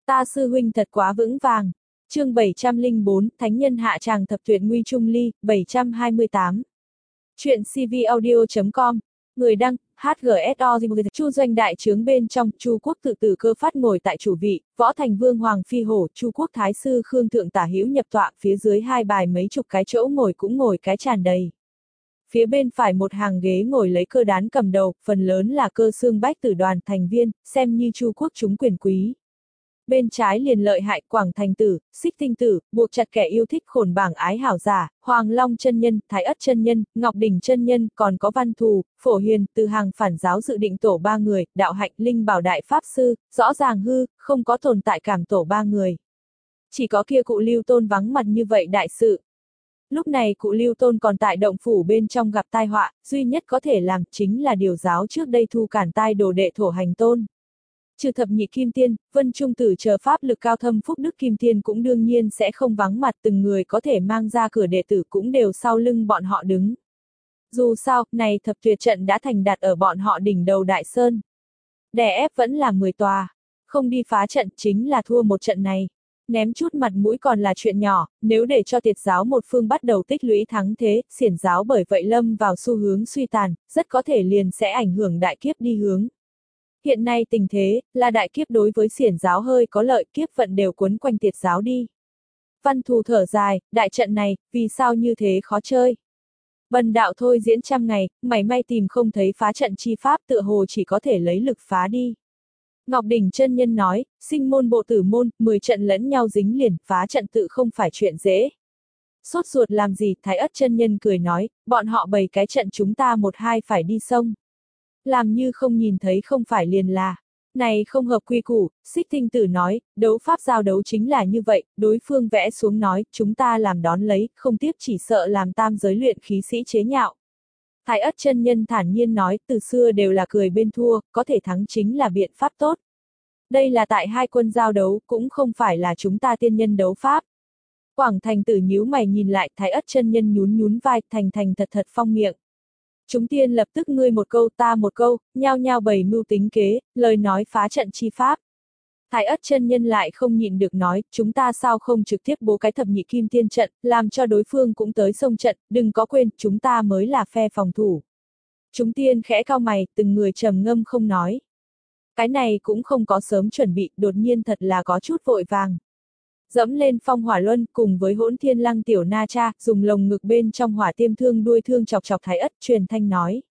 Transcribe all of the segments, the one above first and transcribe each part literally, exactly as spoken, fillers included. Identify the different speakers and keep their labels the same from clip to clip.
Speaker 1: Ta sư huynh thật quá vững vàng. Chương bảy trăm lẻ bốn, Thánh nhân hạ tràng thập tuyệt nguy trung ly, bảy trăm hai mươi tám. Chuyện cvaudio chấm com. Người đăng, hát giê ét o. Chu doanh đại trướng bên trong, Chu quốc tự tử cơ phát ngồi tại chủ vị, võ thành vương hoàng phi hổ, Chu quốc thái sư Khương thượng tả hữu nhập tọa, phía dưới hai bài mấy chục cái chỗ ngồi cũng ngồi cái tràn đầy. Phía bên phải một hàng ghế ngồi lấy cơ đán cầm đầu, phần lớn là cơ xương bách tử đoàn thành viên, xem như Chu quốc chúng quyền quý. Bên trái liền lợi hại Quảng Thành Tử, Xích Tinh Tử, buộc chặt kẻ yêu thích khổn bảng ái hảo giả, Hoàng Long chân nhân, Thái Ất chân nhân, Ngọc Đỉnh chân nhân, còn có Văn Thù, Phổ Hiền, từ hàng phản giáo dự định tổ ba người, Đạo Hạnh, Linh Bảo đại pháp sư, rõ ràng hư, không có tồn tại cảm tổ ba người. Chỉ có kia cụ Lưu Tôn vắng mặt như vậy đại sự. Lúc này cụ Lưu Tôn còn tại động phủ bên trong gặp tai họa, duy nhất có thể làm chính là điều giáo trước đây thu cản tai đồ đệ Thổ Hành Tôn. Trừ thập nhị kim tiên, Vân Trung Tử chờ pháp lực cao thâm phúc đức kim tiên cũng đương nhiên sẽ không vắng mặt, từng người có thể mang ra cửa đệ tử cũng đều sau lưng bọn họ đứng. Dù sao, này thập tuyệt trận đã thành đặt ở bọn họ đỉnh đầu đại sơn. Đè ép vẫn là mười tòa. Không đi phá trận chính là thua một trận này. Ném chút mặt mũi còn là chuyện nhỏ, nếu để cho tiệt giáo một phương bắt đầu tích lũy thắng thế, xiển giáo bởi vậy lâm vào xu hướng suy tàn, rất có thể liền sẽ ảnh hưởng đại kiếp đi hướng. Hiện nay tình thế, là đại kiếp đối với xiển giáo hơi có lợi, kiếp vận đều cuốn quanh tiệt giáo đi. Văn Thù thở dài, đại trận này, vì sao như thế khó chơi? Bần đạo thôi diễn trăm ngày, mảy may tìm không thấy phá trận chi pháp, tựa hồ chỉ có thể lấy lực phá đi. Ngọc Đỉnh chân nhân nói, sinh môn bộ tử môn, mười trận lẫn nhau dính liền, phá trận tự không phải chuyện dễ. Sốt ruột làm gì, Thái Ất chân nhân cười nói, bọn họ bày cái trận chúng ta một hai phải đi sông. Làm như không nhìn thấy không phải liền là. Này không hợp quy củ, Xích Tinh Tử nói, đấu pháp giao đấu chính là như vậy, đối phương vẽ xuống nói, chúng ta làm đón lấy, không tiếp chỉ sợ làm tam giới luyện khí sĩ chế nhạo. Thái Ất chân nhân thản nhiên nói, từ xưa đều là cười bên thua, có thể thắng chính là biện pháp tốt. Đây là tại hai quân giao đấu, cũng không phải là chúng ta tiên nhân đấu pháp. Quảng Thành Tử nhíu mày nhìn lại, Thái Ất chân nhân nhún nhún vai, thành thành thật thật phong miệng. Chúng tiên lập tức ngươi một câu ta một câu, nhao nhao bày mưu tính kế, lời nói phá trận chi pháp. Thái Ất chân nhân lại không nhịn được nói, chúng ta sao không trực tiếp bố cái thập nhị kim tiên trận, làm cho đối phương cũng tới sông trận, đừng có quên, chúng ta mới là phe phòng thủ. Chúng tiên khẽ cau mày, từng người trầm ngâm không nói. Cái này cũng không có sớm chuẩn bị, đột nhiên thật là có chút vội vàng. Dẫm lên phong hỏa luân cùng với hỗn thiên lăng tiểu na cha, dùng lồng ngực bên trong hỏa tiêm thương đuôi thương chọc chọc Thái Ất, truyền thanh nói.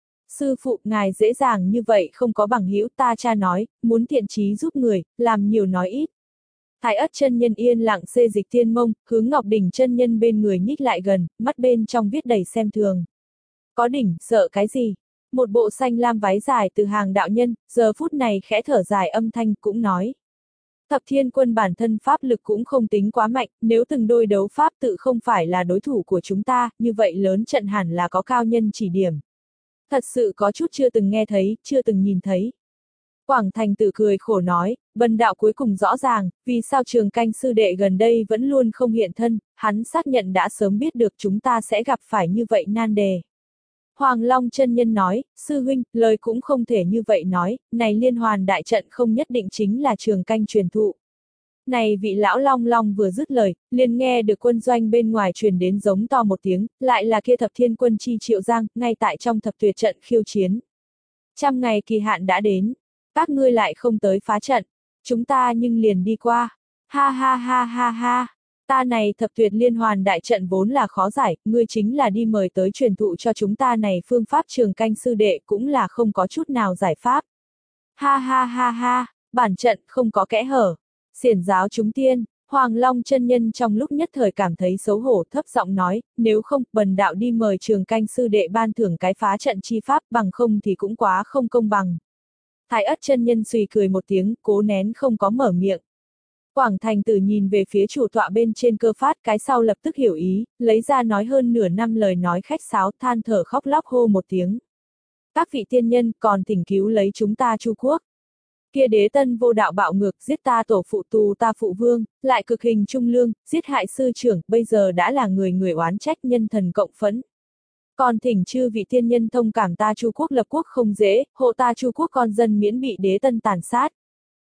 Speaker 1: Sư phụ, ngài dễ dàng như vậy không có bằng hữu, ta cha nói, muốn thiện chí giúp người, làm nhiều nói ít. Thái Ất chân nhân yên lặng xê dịch thiên mông, hướng Ngọc Đỉnh chân nhân bên người nhích lại gần, mắt bên trong viết đầy xem thường. Có đỉnh, sợ cái gì? Một bộ xanh lam váy dài từ hàng đạo nhân, giờ phút này khẽ thở dài âm thanh cũng nói. Thập thiên quân bản thân pháp lực cũng không tính quá mạnh, nếu từng đôi đấu pháp tự không phải là đối thủ của chúng ta, như vậy lớn trận hẳn là có cao nhân chỉ điểm. Thật sự có chút chưa từng nghe thấy, chưa từng nhìn thấy. Quảng Thành Tử cười khổ nói, bần đạo cuối cùng rõ ràng, vì sao Trường Canh sư đệ gần đây vẫn luôn không hiện thân, hắn xác nhận đã sớm biết được chúng ta sẽ gặp phải như vậy nan đề. Hoàng Long chân nhân nói, sư huynh, lời cũng không thể như vậy nói, này liên hoàn đại trận không nhất định chính là Trường Canh truyền thụ. Này vị lão Long Long vừa dứt lời, liền nghe được quân doanh bên ngoài truyền đến giống to một tiếng, lại là kia thập thiên quân chi Triệu Giang, ngay tại trong thập tuyệt trận khiêu chiến. Trăm ngày kỳ hạn đã đến, các ngươi lại không tới phá trận, chúng ta nhưng liền đi qua. Ha ha ha ha ha. Ta này thập tuyệt liên hoàn đại trận vốn là khó giải, ngươi chính là đi mời tới truyền thụ cho chúng ta này phương pháp Trường Canh sư đệ cũng là không có chút nào giải pháp. Ha ha ha ha, bản trận không có kẽ hở. Xiển giáo chúng tiên, Hoàng Long chân nhân trong lúc nhất thời cảm thấy xấu hổ thấp giọng nói, nếu không, bần đạo đi mời Trường Canh sư đệ ban thưởng cái phá trận chi pháp, bằng không thì cũng quá không công bằng. Thái Ất chân nhân suy cười một tiếng, cố nén không có mở miệng. Quảng Thành Tử nhìn về phía chủ tọa bên trên cơ phát, cái sau lập tức hiểu ý, lấy ra nói hơn nửa năm lời nói khách sáo, than thở khóc lóc hô một tiếng. Các vị tiên nhân còn thỉnh cứu lấy chúng ta Chu quốc. Kia đế tân vô đạo bạo ngược, giết ta tổ phụ tù ta phụ vương, lại cực hình trung lương, giết hại sư trưởng, bây giờ đã là người người oán trách nhân thần cộng phẫn. Còn thỉnh chư vị tiên nhân thông cảm ta Chu quốc lập quốc không dễ, hộ ta Chu quốc con dân miễn bị đế tân tàn sát.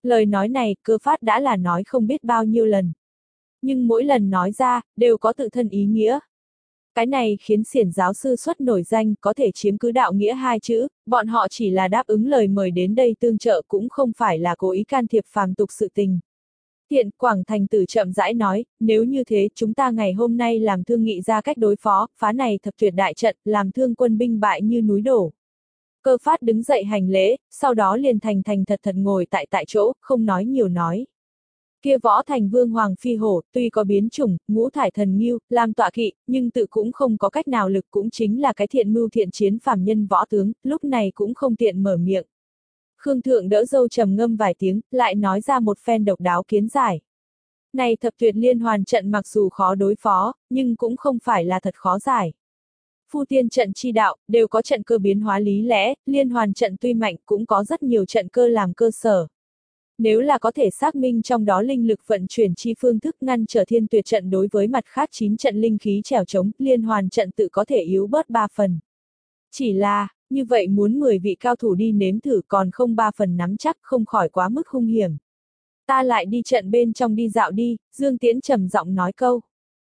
Speaker 1: Lời nói này, Cơ Phát đã là nói không biết bao nhiêu lần. Nhưng mỗi lần nói ra, đều có tự thân ý nghĩa. Cái này khiến xiển giáo sư xuất nổi danh, có thể chiếm cứ đạo nghĩa hai chữ, bọn họ chỉ là đáp ứng lời mời đến đây tương trợ cũng không phải là cố ý can thiệp phàm tục sự tình. Thiện, Quảng Thành Tử chậm rãi nói, nếu như thế chúng ta ngày hôm nay làm thương nghị ra cách đối phó, phá này thập tuyệt đại trận, làm thương quân binh bại như núi đổ. Cơ Phát đứng dậy hành lễ, sau đó liền thành thành thật thật ngồi tại tại chỗ, không nói nhiều nói. Kia Võ Thành Vương Hoàng Phi Hổ, tuy có biến chủng, ngũ thải thần nghiêu, làm tọa kỵ, nhưng tự cũng không có cách nào lực cũng chính là cái thiện mưu thiện chiến phàm nhân võ tướng, lúc này cũng không tiện mở miệng. Khương Thượng đỡ dâu trầm ngâm vài tiếng, lại nói ra một phen độc đáo kiến giải. Này thập tuyệt liên hoàn trận mặc dù khó đối phó, nhưng cũng không phải là thật khó giải. Phu tiên trận chi đạo, đều có trận cơ biến hóa lý lẽ, liên hoàn trận tuy mạnh cũng có rất nhiều trận cơ làm cơ sở. Nếu là có thể xác minh trong đó linh lực vận chuyển chi phương thức ngăn trở thiên tuyệt trận đối với mặt khác chín trận linh khí trèo chống, liên hoàn trận tự có thể yếu bớt ba phần. Chỉ là, như vậy muốn mười vị cao thủ đi nếm thử còn không ba phần nắm chắc không khỏi quá mức hung hiểm. Ta lại đi trận bên trong đi dạo đi, Dương Tiễn trầm giọng nói câu.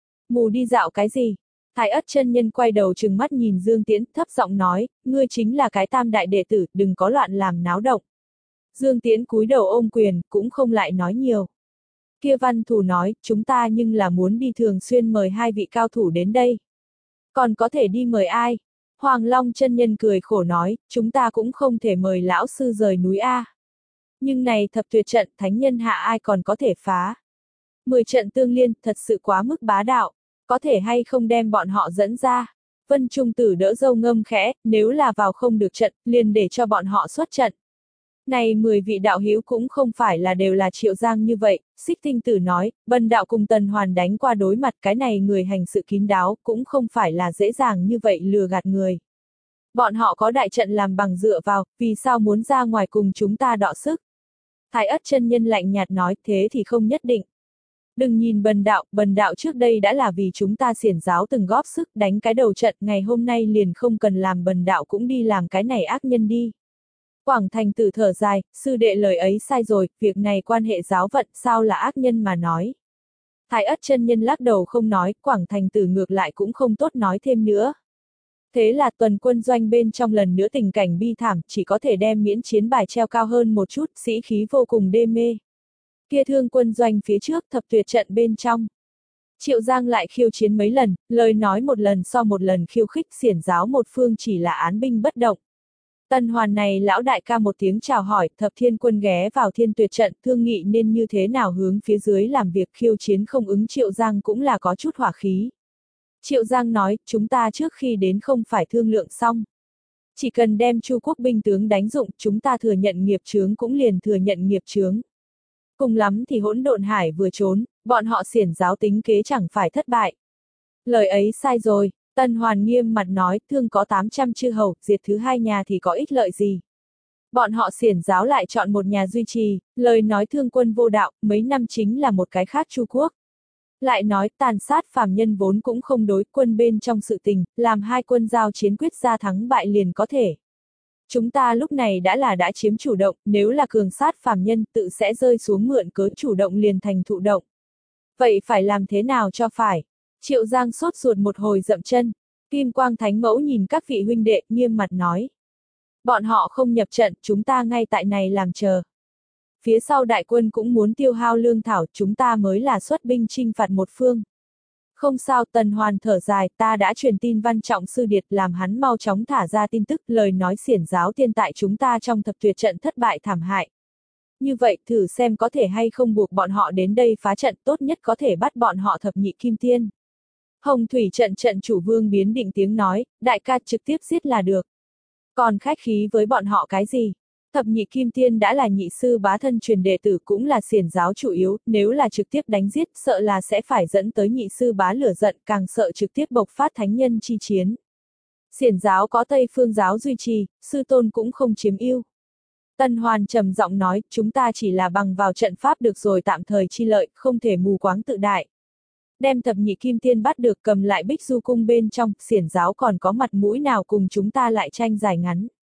Speaker 1: Mù đi dạo cái gì? Thái Ất chân nhân quay đầu trừng mắt nhìn Dương Tiễn, thấp giọng nói, ngươi chính là cái tam đại đệ tử, đừng có loạn làm náo động. Dương Tiễn cúi đầu ôm quyền, cũng không lại nói nhiều. Kia văn thủ nói, chúng ta nhưng là muốn đi thường xuyên mời hai vị cao thủ đến đây. Còn có thể đi mời ai? Hoàng Long chân nhân cười khổ nói, chúng ta cũng không thể mời lão sư rời núi A. Nhưng này thập tuyệt trận, thánh nhân hạ ai còn có thể phá. Mười trận tương liên, thật sự quá mức bá đạo, có thể hay không đem bọn họ dẫn ra. Vân Trung Tử đỡ dâu ngâm khẽ, nếu là vào không được trận, liền để cho bọn họ xuất trận. Này mười vị đạo hữu cũng không phải là đều là Triệu Giang như vậy, Xích Tinh Tử nói, Bần đạo cùng Tần Hoàn đánh qua đối mặt, cái này người hành sự kín đáo, cũng không phải là dễ dàng như vậy lừa gạt người. Bọn họ có đại trận làm bằng dựa vào, vì sao muốn ra ngoài cùng chúng ta đọ sức? Thái Ất chân nhân lạnh nhạt nói, thế thì không nhất định. Đừng nhìn Bần đạo, Bần đạo trước đây đã là vì chúng ta xiển giáo từng góp sức đánh cái đầu trận, ngày hôm nay liền không cần làm Bần đạo cũng đi làm cái này ác nhân đi. Quảng Thành Tử thở dài, sư đệ lời ấy sai rồi, việc này quan hệ giáo vận, sao là ác nhân mà nói. Thái Ất chân nhân lắc đầu không nói, Quảng Thành Tử ngược lại cũng không tốt nói thêm nữa. Thế là tuần quân doanh bên trong lần nữa tình cảnh bi thảm, chỉ có thể đem miễn chiến bài treo cao hơn một chút, sĩ khí vô cùng đê mê. Kia thương quân doanh phía trước thập tuyệt trận bên trong. Triệu Giang lại khiêu chiến mấy lần, lời nói một lần so một lần khiêu khích, xiển giáo một phương chỉ là án binh bất động. Tần Hoàn này lão đại ca một tiếng chào hỏi, thập thiên quân ghé vào thiên tuyệt trận, thương nghị nên như thế nào hướng phía dưới làm việc, khiêu chiến không ứng. Triệu Giang cũng là có chút hỏa khí. Triệu Giang nói, chúng ta trước khi đến không phải thương lượng xong. Chỉ cần đem Chu quốc binh tướng đánh dụng, chúng ta thừa nhận nghiệp chướng cũng liền thừa nhận nghiệp chướng. Cùng lắm thì hỗn độn hải vừa trốn, bọn họ xiển giáo tính kế chẳng phải thất bại. Lời ấy sai rồi. Tần Hoàn nghiêm mặt nói, thương có tám trăm chư hầu, diệt thứ hai nhà thì có ích lợi gì. Bọn họ xiển giáo lại chọn một nhà duy trì, lời nói thương quân vô đạo, mấy năm chính là một cái khác Chu quốc. Lại nói, tàn sát phàm nhân vốn cũng không đối quân bên trong sự tình, làm hai quân giao chiến quyết ra thắng bại liền có thể. Chúng ta lúc này đã là đã chiếm chủ động, nếu là cường sát phàm nhân tự sẽ rơi xuống mượn cớ chủ động liền thành thụ động. Vậy phải làm thế nào cho phải? Triệu Giang sốt ruột một hồi dậm chân, Kim Quang Thánh Mẫu nhìn các vị huynh đệ, nghiêm mặt nói. Bọn họ không nhập trận, chúng ta ngay tại này làm chờ. Phía sau đại quân cũng muốn tiêu hao lương thảo, chúng ta mới là xuất binh chinh phạt một phương. Không sao, Tần Hoàn thở dài, ta đã truyền tin Văn Trọng Sư Điệt làm hắn mau chóng thả ra tin tức, lời nói xiển giáo tiên tại chúng ta trong thập tuyệt trận thất bại thảm hại. Như vậy, thử xem có thể hay không buộc bọn họ đến đây phá trận, tốt nhất có thể bắt bọn họ thập nhị kim tiên. Hồng Thủy trận trận chủ Vương biến định tiếng nói, đại ca trực tiếp giết là được. Còn khách khí với bọn họ cái gì? Thập nhị kim tiên đã là nhị sư bá thân truyền đệ tử cũng là xiển giáo chủ yếu, nếu là trực tiếp đánh giết sợ là sẽ phải dẫn tới nhị sư bá lửa giận, càng sợ trực tiếp bộc phát thánh nhân chi chiến. Xiển giáo có Tây Phương giáo duy trì, sư tôn cũng không chiếm ưu. Tần Hoàn trầm giọng nói, chúng ta chỉ là bằng vào trận pháp được rồi tạm thời chi lợi, không thể mù quáng tự đại. Đem thập nhị kim tiên bắt được cầm lại Bích Du cung bên trong, xiển giáo còn có mặt mũi nào cùng chúng ta lại tranh giải ngắn.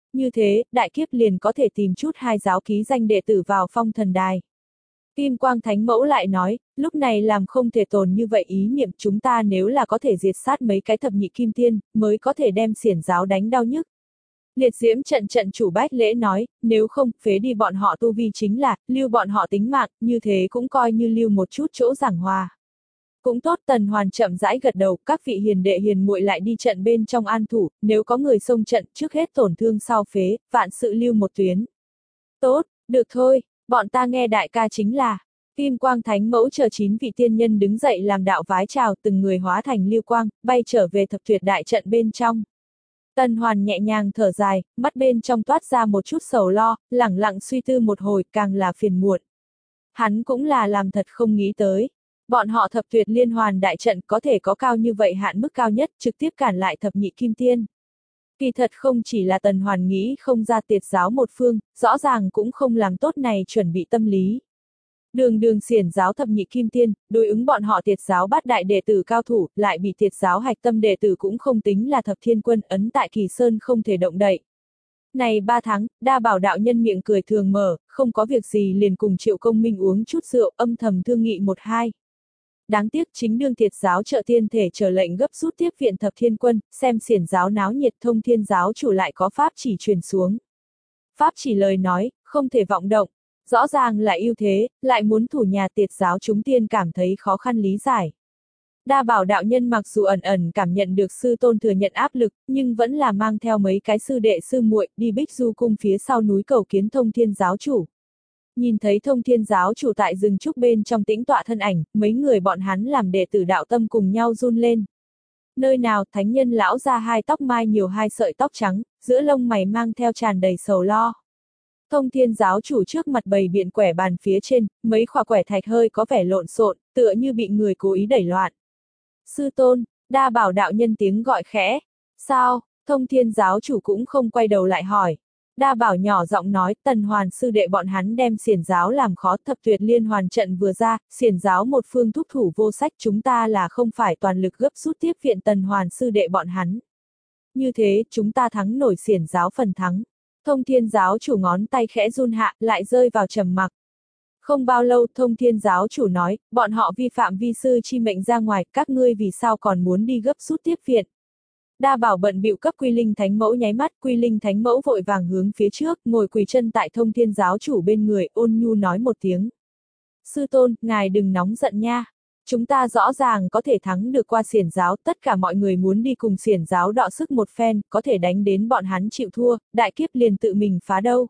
Speaker 1: Như thế, đại kiếp liền có thể tìm chút hai giáo ký danh đệ tử vào phong thần đài. Kim Quang Thánh Mẫu lại nói, lúc này làm không thể tồn như vậy ý niệm, chúng ta nếu là có thể diệt sát mấy cái thập nhị kim tiên, mới có thể đem xiển giáo đánh đau nhức. Liệt diễm trận trận chủ Bách Lễ nói, nếu không, phế đi bọn họ tu vi chính là, lưu bọn họ tính mạng, như thế cũng coi như lưu một chút chỗ giảng hòa. Cũng tốt. Tần Hoàn chậm rãi gật đầu, các vị hiền đệ hiền muội lại đi trận bên trong an thủ, nếu có người xông trận, trước hết tổn thương sau phế, vạn sự lưu một tuyến. Tốt, được thôi, bọn ta nghe đại ca chính là. Kim Quang Thánh Mẫu chờ chín vị tiên nhân đứng dậy làm đạo vái chào, từng người hóa thành lưu quang, bay trở về thập tuyệt đại trận bên trong. Tần Hoàn nhẹ nhàng thở dài, mắt bên trong toát ra một chút sầu lo, lẳng lặng suy tư một hồi, càng là phiền muộn. Hắn cũng là làm thật không nghĩ tới. Bọn họ thập tuyệt liên hoàn đại trận có thể có cao như vậy hạn mức cao nhất, trực tiếp cản lại thập nhị kim tiên. Kỳ thật không chỉ là Tần Hoàn nghĩ không ra tiệt giáo một phương, rõ ràng cũng không làm tốt này chuẩn bị tâm lý. Đường đường xiển giáo thập nhị kim tiên, đối ứng bọn họ tiệt giáo bát đại đệ tử cao thủ, lại bị tiệt giáo hạch tâm đệ tử cũng không tính là thập thiên quân ấn tại Kỳ Sơn không thể động đậy. Này ba tháng, Đa Bảo đạo nhân miệng cười thường mở, không có việc gì liền cùng Triệu Công Minh uống chút rượu, âm thầm thương nghị một hai. Đáng tiếc chính đương tiệt giáo trợ tiên thể chờ lệnh gấp rút tiếp viện thập thiên quân, xem xiển giáo náo nhiệt, Thông Thiên giáo chủ lại có pháp chỉ truyền xuống. Pháp chỉ lời nói, không thể vọng động. Rõ ràng là ưu thế, lại muốn thủ nhà tiệt giáo chúng tiên cảm thấy khó khăn lý giải. Đa Bảo đạo nhân mặc dù ẩn ẩn cảm nhận được sư tôn thừa nhận áp lực, nhưng vẫn là mang theo mấy cái sư đệ sư muội đi Bích Du cung phía sau núi cầu kiến Thông Thiên giáo chủ. Nhìn thấy Thông Thiên giáo chủ tại rừng trúc bên trong tĩnh tọa thân ảnh, mấy người bọn hắn làm đệ tử đạo tâm cùng nhau run lên. Nơi nào thánh nhân lão ra hai tóc mai nhiều hai sợi tóc trắng, giữa lông mày mang theo tràn đầy sầu lo. Thông Thiên giáo chủ trước mặt bày biện quẻ bàn phía trên, mấy khỏa quẻ thạch hơi có vẻ lộn xộn, tựa như bị người cố ý đẩy loạn. Sư tôn, Đa Bảo đạo nhân tiếng gọi khẽ. Sao? Thông Thiên giáo chủ cũng không quay đầu lại hỏi. Đa Bảo nhỏ giọng nói, Tần Hoàn sư đệ bọn hắn đem xiển giáo làm khó, thập tuyệt liên hoàn trận vừa ra, xiển giáo một phương thúc thủ vô sách, chúng ta là không phải toàn lực gấp rút tiếp viện Tần Hoàn sư đệ bọn hắn. Như thế, chúng ta thắng nổi xiển giáo phần thắng. Thông Thiên giáo chủ ngón tay khẽ run hạ, lại rơi vào trầm mặc. Không bao lâu, Thông Thiên giáo chủ nói, bọn họ vi phạm vi sư chi mệnh ra ngoài, các ngươi vì sao còn muốn đi gấp rút tiếp viện. Đa Bảo bận bịu cấp Quy Linh Thánh Mẫu nháy mắt, Quy Linh Thánh Mẫu vội vàng hướng phía trước, ngồi quỳ chân tại Thông Thiên giáo chủ bên người, ôn nhu nói một tiếng. Sư tôn, ngài đừng nóng giận nha. Chúng ta rõ ràng có thể thắng được qua xiển giáo, tất cả mọi người muốn đi cùng xiển giáo đọ sức một phen, có thể đánh đến bọn hắn chịu thua, đại kiếp liền tự mình phá đâu.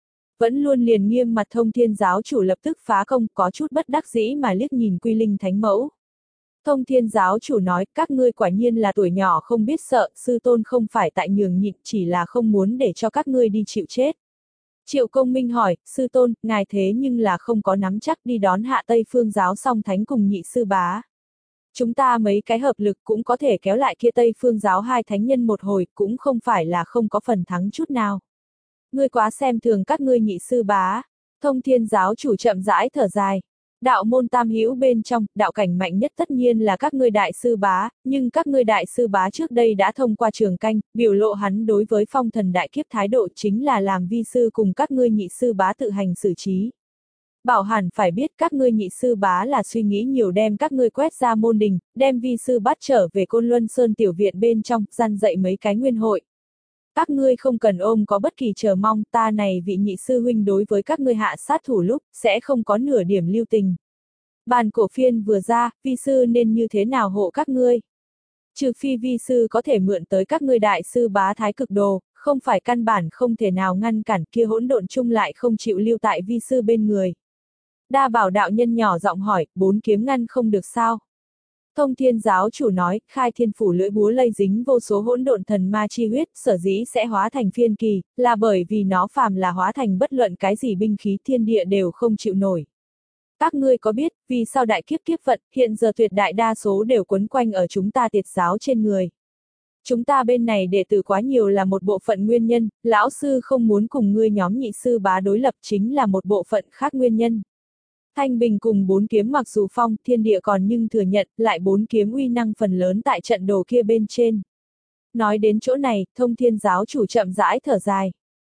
Speaker 1: Vẫn luôn liền nghiêm mặt Thông Thiên giáo chủ lập tức phá công, có chút bất đắc dĩ mà liếc nhìn Quy Linh Thánh Mẫu. Thông Thiên giáo chủ nói, các ngươi quả nhiên là tuổi nhỏ không biết sợ, sư tôn không phải tại nhường nhịn, chỉ là không muốn để cho các ngươi đi chịu chết. Triệu Công Minh hỏi, sư tôn, ngài thế nhưng là không có nắm chắc đi đón hạ Tây Phương giáo song thánh cùng nhị sư bá. Chúng ta mấy cái hợp lực cũng có thể kéo lại kia Tây Phương giáo hai thánh nhân một hồi, cũng không phải là không có phần thắng chút nào. Ngươi quá xem thường các ngươi nhị sư bá. Thông Thiên giáo chủ chậm rãi thở dài. Đạo môn tam hữu bên trong, đạo cảnh mạnh nhất tất nhiên là các ngươi đại sư bá, nhưng các ngươi đại sư bá trước đây đã thông qua trường canh, biểu lộ hắn đối với phong thần đại kiếp thái độ chính là làm vi sư cùng các ngươi nhị sư bá tự hành xử trí. Bảo hẳn phải biết các ngươi nhị sư bá là suy nghĩ nhiều đem các ngươi quét ra môn đình, đem vi sư bắt trở về Côn Luân Sơn tiểu viện bên trong, gian dạy mấy cái nguyên hội. Các ngươi không cần ôm có bất kỳ chờ mong, ta này vị nhị sư huynh đối với các ngươi hạ sát thủ lúc, sẽ không có nửa điểm lưu tình. Bàn cổ phiên vừa ra, vi sư nên như thế nào hộ các ngươi? Trừ phi vi sư có thể mượn tới các ngươi đại sư bá thái cực đồ, không phải căn bản không thể nào ngăn cản kia hỗn độn chung lại không chịu lưu tại vi sư bên người. Đa Bảo đạo nhân nhỏ giọng hỏi, bốn kiếm ngăn không được sao? Thông Thiên giáo chủ nói, khai thiên phủ lưỡi búa lây dính vô số hỗn độn thần ma chi huyết, sở dĩ sẽ hóa thành phiên kỳ, là bởi vì nó phàm là hóa thành bất luận cái gì binh khí thiên địa đều không chịu nổi. Các ngươi có biết, vì sao đại kiếp kiếp vận, hiện giờ tuyệt đại đa số đều quấn quanh ở chúng ta tiệt giáo trên người. Chúng ta bên này đệ tử quá nhiều là một bộ phận nguyên nhân, lão sư không muốn cùng ngươi nhóm nhị sư bá đối lập chính là một bộ phận khác nguyên nhân. Thanh Bình cùng bốn kiếm mặc dù phong thiên địa còn nhưng thừa nhận, lại bốn kiếm uy năng phần lớn tại trận đồ kia bên trên. Nói đến chỗ này, Thông Thiên giáo chủ chậm rãi thở dài.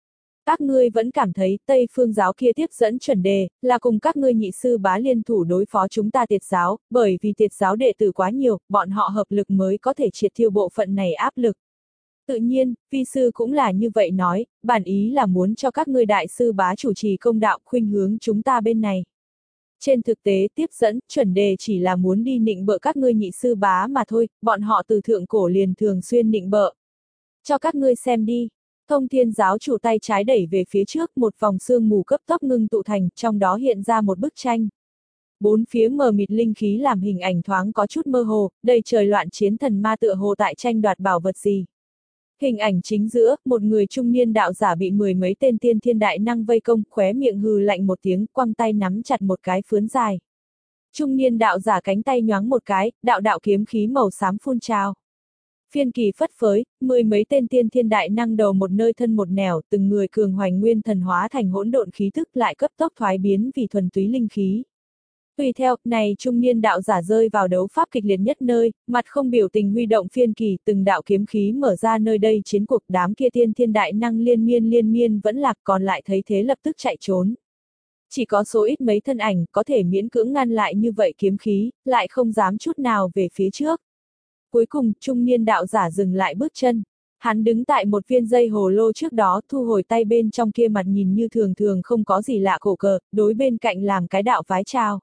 Speaker 1: Các ngươi vẫn cảm thấy Tây Phương giáo kia tiếp dẫn chuẩn đề, là cùng các ngươi nhị sư bá liên thủ đối phó chúng ta Tiệt giáo, bởi vì Tiệt giáo đệ tử quá nhiều, bọn họ hợp lực mới có thể triệt tiêu bộ phận này áp lực. Tự nhiên, vi sư cũng là như vậy nói, bản ý là muốn cho các ngươi đại sư bá chủ trì công đạo khuynh hướng chúng ta bên này. Trên thực tế tiếp dẫn, chuẩn đề chỉ là muốn đi nịnh bợ các ngươi nhị sư bá mà thôi, bọn họ từ thượng cổ liền thường xuyên nịnh bợ. Cho các ngươi xem đi. Thông Thiên giáo chủ tay trái đẩy về phía trước, một vòng sương mù cấp tốc ngưng tụ thành, trong đó hiện ra một bức tranh. Bốn phía mờ mịt linh khí làm hình ảnh thoáng có chút mơ hồ, đầy trời loạn chiến thần ma tựa hồ tại tranh đoạt bảo vật gì. Hình ảnh chính giữa, một người trung niên đạo giả bị mười mấy tên tiên thiên đại năng vây công, khóe miệng hừ lạnh một tiếng, quăng tay nắm chặt một cái phướn dài. Trung niên đạo giả cánh tay nhoáng một cái, đạo đạo kiếm khí màu xám phun trào. Phiên kỳ phất phới, mười mấy tên tiên thiên đại năng đầu một nơi thân một nẻo, từng người cường hoành nguyên thần hóa thành hỗn độn khí tức lại cấp tốc thoái biến vì thuần túy linh khí. Tùy theo, này trung niên đạo giả rơi vào đấu pháp kịch liệt nhất nơi, mặt không biểu tình huy động phiên kỳ, từng đạo kiếm khí mở ra nơi đây chiến cuộc, đám kia tiên thiên đại năng liên miên liên miên vẫn lạc, còn lại thấy thế lập tức chạy trốn. Chỉ có số ít mấy thân ảnh có thể miễn cưỡng ngăn lại như vậy kiếm khí, lại không dám chút nào về phía trước. Cuối cùng, trung niên đạo giả dừng lại bước chân. Hắn đứng tại một viên dây hồ lô trước đó, thu hồi tay bên trong kia mặt nhìn như thường thường không có gì lạ cổ cờ, đối bên cạnh làm cái đạo vái chào.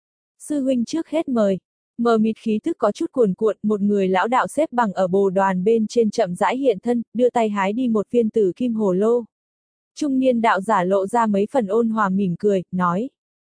Speaker 1: Sư huynh trước hết mời. Mờ mịt khí tức có chút cuồn cuộn, một người lão đạo xếp bằng ở bồ đoàn bên trên chậm rãi hiện thân, đưa tay hái đi một viên tử kim hồ lô. Trung niên đạo giả lộ ra mấy phần ôn hòa mỉm cười, nói.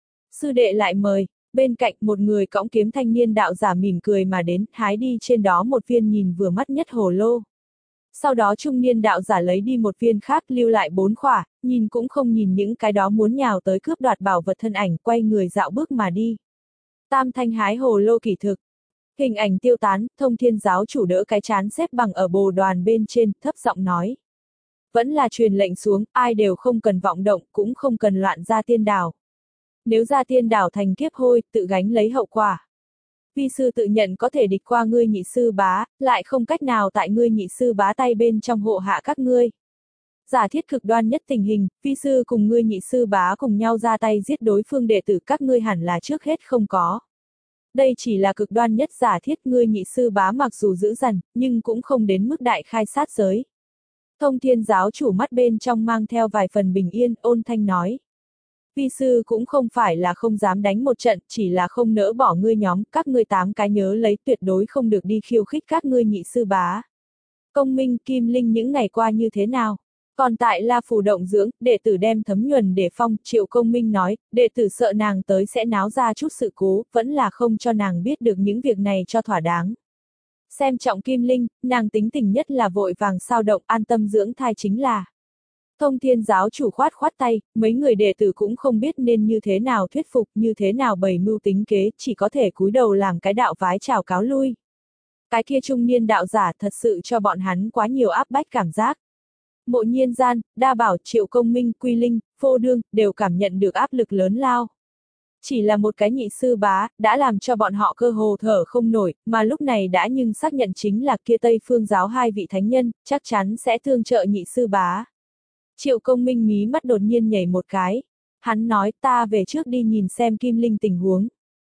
Speaker 1: Sư đệ lại mời. Bên cạnh một người cõng kiếm thanh niên đạo giả mỉm cười mà đến, hái đi trên đó một viên nhìn vừa mắt nhất hồ lô. Sau đó trung niên đạo giả lấy đi một viên khác, lưu lại bốn khỏa, nhìn cũng không nhìn những cái đó muốn nhào tới cướp đoạt bảo vật thân ảnh, quay người dạo bước mà đi. Tam thanh hái hồ lô kỳ thực. Hình ảnh tiêu tán, Thông Thiên giáo chủ đỡ cái chán xếp bằng ở bồ đoàn bên trên, thấp giọng nói. Vẫn là truyền lệnh xuống, ai đều không cần vọng động, cũng không cần loạn ra tiên đảo. Nếu ra tiên đảo thành kiếp hôi, tự gánh lấy hậu quả. Vi sư tự nhận có thể địch qua ngươi nhị sư bá, lại không cách nào tại ngươi nhị sư bá tay bên trong hộ hạ các ngươi. Giả thiết cực đoan nhất tình hình, vi sư cùng ngươi nhị sư bá cùng nhau ra tay giết đối phương đệ tử các ngươi hẳn là trước hết không có. Đây chỉ là cực đoan nhất giả thiết, ngươi nhị sư bá mặc dù dữ dằn, nhưng cũng không đến mức đại khai sát giới. Thông Thiên giáo chủ mắt bên trong mang theo vài phần bình yên, ôn thanh nói. Vi sư cũng không phải là không dám đánh một trận, chỉ là không nỡ bỏ ngươi nhóm, các ngươi tám cái nhớ lấy tuyệt đối không được đi khiêu khích các ngươi nhị sư bá. Công Minh, Kim Linh những ngày qua như thế nào? Còn tại La Phù động dưỡng, đệ tử đem Thấm Nhuần để phong, Triệu Công Minh nói, đệ tử sợ nàng tới sẽ náo ra chút sự cố, vẫn là không cho nàng biết được những việc này cho thỏa đáng. Xem trọng Kim Linh, nàng tính tình nhất là vội vàng sao động, an tâm dưỡng thai chính là. Thông Thiên giáo chủ khoát khoát tay, mấy người đệ tử cũng không biết nên như thế nào thuyết phục, như thế nào bày mưu tính kế, chỉ có thể cúi đầu làm cái đạo vái chào cáo lui. Cái kia trung niên đạo giả thật sự cho bọn hắn quá nhiều áp bách cảm giác. Mộ Nhiên Gian, Đa Bảo, Triệu Công Minh, Quy Linh, Phô Đương, đều cảm nhận được áp lực lớn lao. Chỉ là một cái nhị sư bá, đã làm cho bọn họ cơ hồ thở không nổi, mà lúc này đã nhưng xác nhận chính là kia Tây Phương giáo hai vị thánh nhân, chắc chắn sẽ tương trợ nhị sư bá. Triệu Công Minh mí mắt đột nhiên nhảy một cái. Hắn nói ta về trước đi nhìn xem Kim Linh tình huống.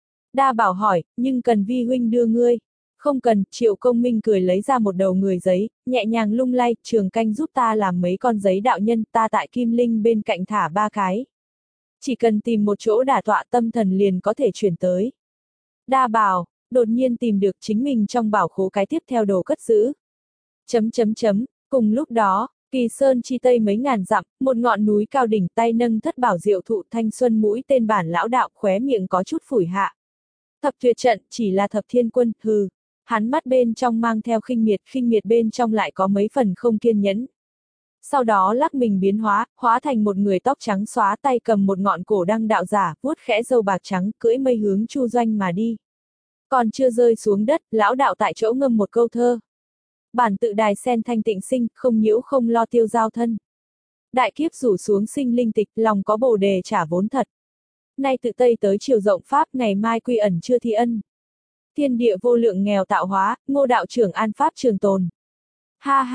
Speaker 1: Đa Bảo hỏi, nhưng cần vi huynh đưa ngươi. Không cần, Triệu Công Minh cười lấy ra một đầu người giấy, nhẹ nhàng lung lay, Trường Canh giúp ta làm mấy con giấy đạo nhân, ta tại Kim Linh bên cạnh thả ba cái. Chỉ cần tìm một chỗ đả tọa tâm thần liền có thể chuyển tới. Đa Bảo, đột nhiên tìm được chính mình trong bảo khố cái tiếp theo đồ cất giữ. Chấm chấm chấm, cùng lúc đó, Kỳ Sơn chi tây mấy ngàn dặm, một ngọn núi cao đỉnh tay nâng thất bảo diệu thụ thanh xuân mũi tên bản lão đạo khóe miệng có chút phủi hạ. Thập tuyệt trận chỉ là thập thiên quân, hừ. Hắn mắt bên trong mang theo khinh miệt, khinh miệt bên trong lại có mấy phần không kiên nhẫn. Sau đó lắc mình biến hóa, hóa thành một người tóc trắng xóa tay cầm một ngọn cổ đăng đạo giả, vuốt khẽ râu bạc trắng, cưỡi mây hướng Chu Doanh mà đi. Còn chưa rơi xuống đất, lão đạo tại chỗ ngâm một câu thơ. Bản tự đài sen thanh tịnh sinh, không nhiễu không lo tiêu giao thân. Đại kiếp rủ xuống sinh linh tịch, lòng có bồ đề trả vốn thật. Nay tự Tây tới chiều rộng Pháp, ngày mai quy ẩn chưa thi ân. Thiên địa vô lượng nghèo tạo hóa, Ngô đạo trưởng an Pháp trường tồn. Ha ha,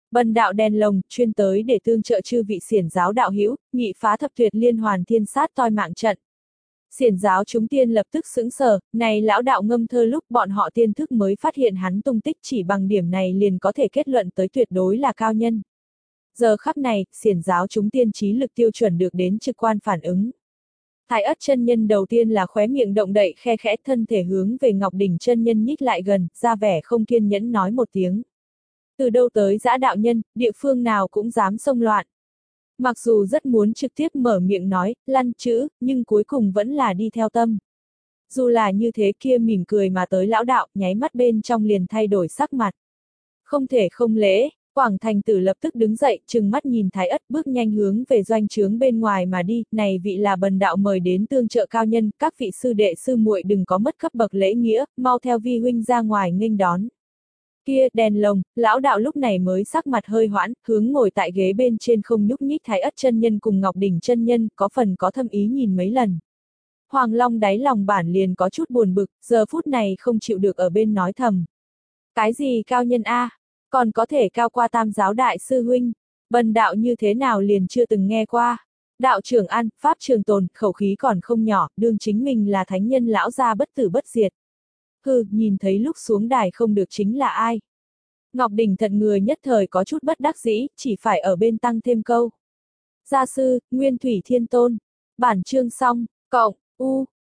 Speaker 1: Bần đạo đèn lồng, chuyên tới để tương trợ chư vị xiển giáo đạo hữu, nghị phá thập tuyệt liên hoàn thiên sát toi mạng trận. Xiển giáo chúng tiên lập tức sững sờ, này lão đạo ngâm thơ lúc bọn họ tiên thức mới phát hiện hắn tung tích, chỉ bằng điểm này liền có thể kết luận tới tuyệt đối là cao nhân. Giờ khắc này, xiển giáo chúng tiên trí lực tiêu chuẩn được đến trực quan phản ứng. Thái Ất chân nhân đầu tiên là khóe miệng động đậy khe khẽ, thân thể hướng về Ngọc Đỉnh chân nhân nhích lại gần, ra vẻ không kiên nhẫn nói một tiếng. Từ đâu tới dã đạo nhân, địa phương nào cũng dám xông loạn. Mặc dù rất muốn trực tiếp mở miệng nói, lăn chữ, nhưng cuối cùng vẫn là đi theo tâm. Dù là như thế, kia mỉm cười mà tới lão đạo, nháy mắt bên trong liền thay đổi sắc mặt. Không thể không lễ, Quảng Thành Tử lập tức đứng dậy, trừng mắt nhìn Thái Ất, bước nhanh hướng về doanh trướng bên ngoài mà đi, này vị là bần đạo mời đến tương trợ cao nhân, các vị sư đệ sư muội đừng có mất cấp bậc lễ nghĩa, mau theo vi huynh ra ngoài nghênh đón. Kia, đèn lồng, lão đạo lúc này mới sắc mặt hơi hoãn, hướng ngồi tại ghế bên trên không nhúc nhích Thái Ất chân nhân cùng Ngọc Đỉnh chân nhân, có phần có thâm ý nhìn mấy lần. Hoàng Long đáy lòng bản liền có chút buồn bực, giờ phút này không chịu được ở bên nói thầm. Cái gì cao nhân a, còn có thể cao qua tam giáo đại sư huynh, bần đạo như thế nào liền chưa từng nghe qua. Đạo trưởng ăn, pháp trường tồn, khẩu khí còn không nhỏ, đương chính mình là thánh nhân lão gia bất tử bất diệt. Hừ, nhìn thấy lúc xuống đài không được chính là ai. Ngọc Đỉnh thận người nhất thời có chút bất đắc dĩ, chỉ phải ở bên tăng thêm câu. Gia sư, Nguyên Thủy Thiên Tôn. Bản chương xong, cộng, u.